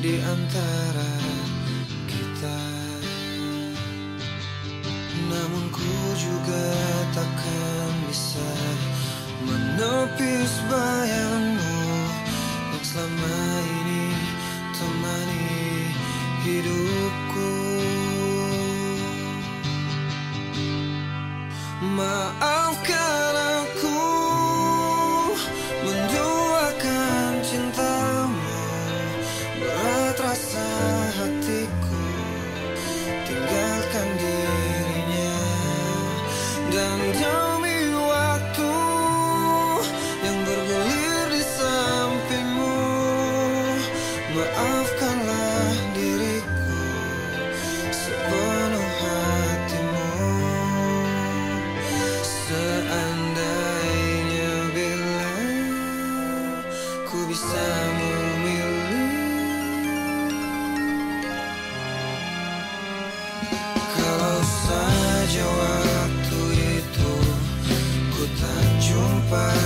di antara kita. Namun ku juga takkan bisa menepis bayangmu yang selama ini temani hidupku. Maafkan aku menduakan cintamu, berat rasa hatiku tinggalkan dirinya. Dan demi waktu yang bergulir di sampingmu, maafkanlah diriku sepenuh hatimu. Seandainya bila ku bisa memilih, kalau saja waktu itu ku tak jumpa